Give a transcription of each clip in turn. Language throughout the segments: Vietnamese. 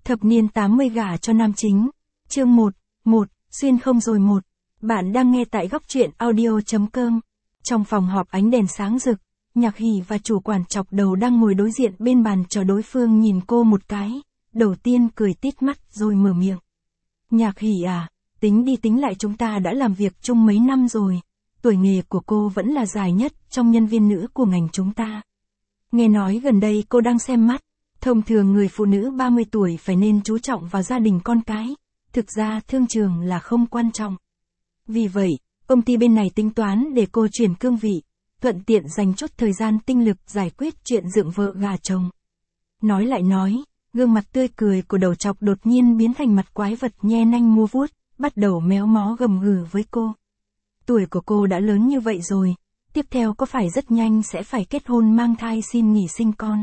Thập niên 80 gả cho nam chính. Chương 1, xuyên không rồi 1. Bạn đang nghe tại góc truyện audio.com. Trong phòng họp ánh đèn sáng rực, Nhạc Hỉ và chủ quản chọc đầu đang ngồi đối diện bên bàn cho đối phương nhìn cô một cái, đầu tiên cười tít mắt rồi mở miệng. Nhạc Hỉ à, tính đi tính lại chúng ta đã làm việc chung mấy năm rồi, tuổi nghề của cô vẫn là dài nhất trong nhân viên nữ của ngành chúng ta. Nghe nói gần đây cô đang xem mắt, thông thường người phụ nữ 30 tuổi phải nên chú trọng vào gia đình con cái, thực ra thương trường là không quan trọng. Vì vậy, công ty bên này tính toán để cô chuyển cương vị, thuận tiện dành chút thời gian tinh lực giải quyết chuyện dựng vợ gà chồng. Nói lại nói, gương mặt tươi cười của đầu trọc đột nhiên biến thành mặt quái vật nhe nanh mua vuốt, bắt đầu méo mó gầm gừ với cô. Tuổi của cô đã lớn như vậy rồi, tiếp theo có phải rất nhanh sẽ phải kết hôn mang thai xin nghỉ sinh con.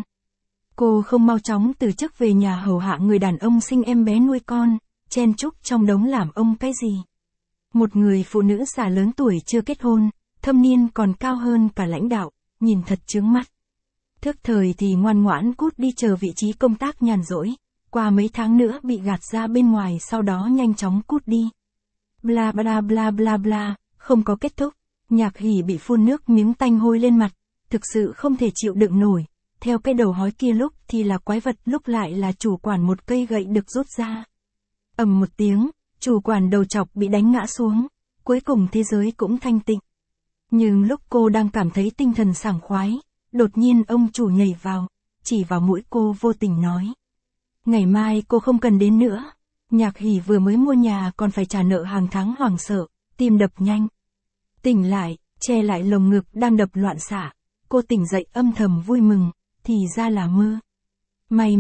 Cô không mau chóng từ chức về nhà hầu hạ người đàn ông sinh em bé nuôi con, chen chúc trong đống làm ông cái gì. Một người phụ nữ già lớn tuổi chưa kết hôn, thâm niên còn cao hơn cả lãnh đạo, nhìn thật chướng mắt. Thức thời thì ngoan ngoãn cút đi chờ vị trí công tác nhàn rỗi, qua mấy tháng nữa bị gạt ra bên ngoài sau đó nhanh chóng cút đi. Bla bla bla bla bla, không có kết thúc, Nhạc Hỉ bị phun nước miếng tanh hôi lên mặt, thực sự không thể chịu đựng nổi. Theo cái đầu hói kia lúc thì là quái vật lúc lại là chủ quản một cây gậy được rút ra. Ầm một tiếng, chủ quản đầu chọc bị đánh ngã xuống, cuối cùng thế giới cũng thanh tịnh. Nhưng lúc cô đang cảm thấy tinh thần sảng khoái, đột nhiên ông chủ nhảy vào, chỉ vào mũi cô vô tình nói. Ngày mai cô không cần đến nữa, Nhạc Hỉ vừa mới mua nhà còn phải trả nợ hàng tháng hoảng sợ, tim đập nhanh. Tỉnh lại, che lại lồng ngực đang đập loạn xạ, cô tỉnh dậy âm thầm vui mừng, thì ra là mơ. May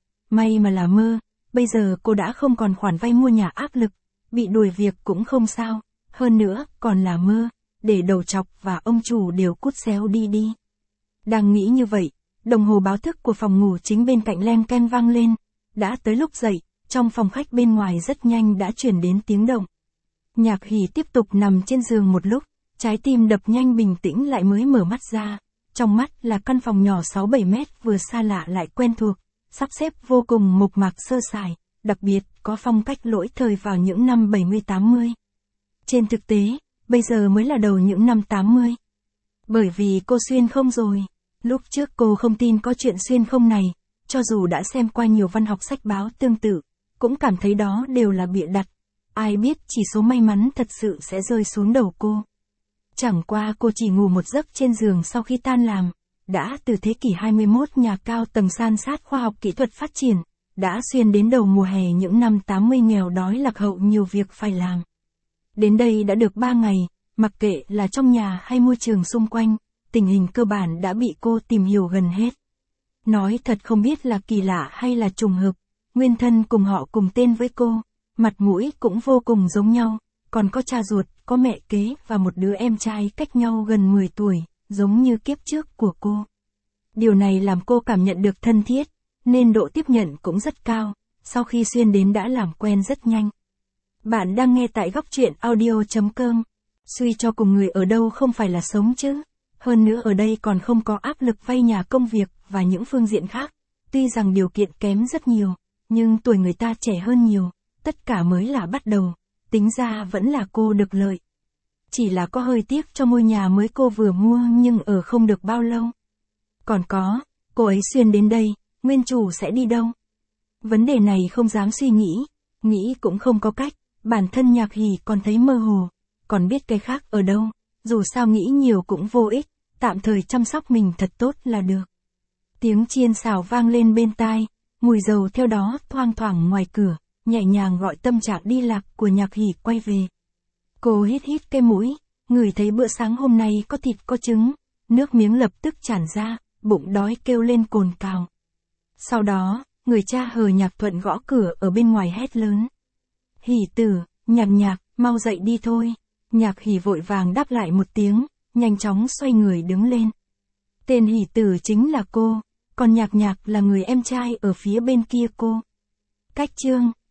mà là mơ, bây giờ cô đã không còn khoản vay mua nhà áp lực, bị đuổi việc cũng không sao, hơn nữa còn là mơ, để đầu chọc và ông chủ đều cút xéo đi. Đang nghĩ như vậy, đồng hồ báo thức của phòng ngủ chính bên cạnh len ken vang lên, đã tới lúc dậy, trong phòng khách bên ngoài rất nhanh đã chuyển đến tiếng động. Nhạc Hỉ tiếp tục nằm trên giường một lúc, trái tim đập nhanh bình tĩnh lại mới mở mắt ra. Trong mắt là căn phòng nhỏ 6-7 mét vừa xa lạ lại quen thuộc, sắp xếp vô cùng mộc mạc sơ sài, đặc biệt có phong cách lỗi thời vào những năm 70-80. Trên thực tế, bây giờ mới là đầu những năm 80. Bởi vì cô xuyên không rồi. Lúc trước cô không tin có chuyện xuyên không này, cho dù đã xem qua nhiều văn học sách báo tương tự, cũng cảm thấy đó đều là bịa đặt. Ai biết chỉ số may mắn thật sự sẽ rơi xuống đầu cô. Chẳng qua cô chỉ ngủ một giấc trên giường sau khi tan làm, đã từ thế kỷ 21 nhà cao tầng san sát khoa học kỹ thuật phát triển, đã xuyên đến đầu mùa hè những năm 80 nghèo đói lạc hậu nhiều việc phải làm. Đến đây đã được 3 ngày, mặc kệ là trong nhà hay môi trường xung quanh, tình hình cơ bản đã bị cô tìm hiểu gần hết. Nói thật không biết là kỳ lạ hay là trùng hợp, nguyên thân cùng họ cùng tên với cô, mặt mũi cũng vô cùng giống nhau. Còn có cha ruột, có mẹ kế và một đứa em trai cách nhau gần 10 tuổi, giống như kiếp trước của cô. Điều này làm cô cảm nhận được thân thiết, nên độ tiếp nhận cũng rất cao, sau khi xuyên đến đã làm quen rất nhanh. Bạn đang nghe tại góc truyện audio.com. Suy cho cùng người ở đâu không phải là sống chứ. Hơn nữa ở đây còn không có áp lực vay nhà công việc và những phương diện khác. Tuy rằng điều kiện kém rất nhiều, nhưng tuổi người ta trẻ hơn nhiều, tất cả mới là bắt đầu. Tính ra vẫn là cô được lợi. Chỉ là có hơi tiếc cho ngôi nhà mới cô vừa mua nhưng ở không được bao lâu. Còn có, cô ấy xuyên đến đây, nguyên chủ sẽ đi đâu? Vấn đề này không dám suy nghĩ cũng không có cách, bản thân Nhạc Hỉ còn thấy mơ hồ, còn biết cái khác ở đâu, dù sao nghĩ nhiều cũng vô ích, tạm thời chăm sóc mình thật tốt là được. Tiếng chiên xào vang lên bên tai, mùi dầu theo đó thoang thoảng ngoài cửa. Nhẹ nhàng gọi tâm trạng đi lạc của Nhạc Hỉ quay về. Cô hít cái mũi, ngửi thấy bữa sáng hôm nay có thịt có trứng, nước miếng lập tức tràn ra, bụng đói kêu lên cồn cào. Sau đó, người cha hờ Nhạc Thuận gõ cửa ở bên ngoài hét lớn. Hỉ tử, Nhạc, mau dậy đi thôi. Nhạc Hỉ vội vàng đáp lại một tiếng, nhanh chóng xoay người đứng lên. Tên Hỉ tử chính là cô, còn Nhạc là người em trai ở phía bên kia cô. Cách chương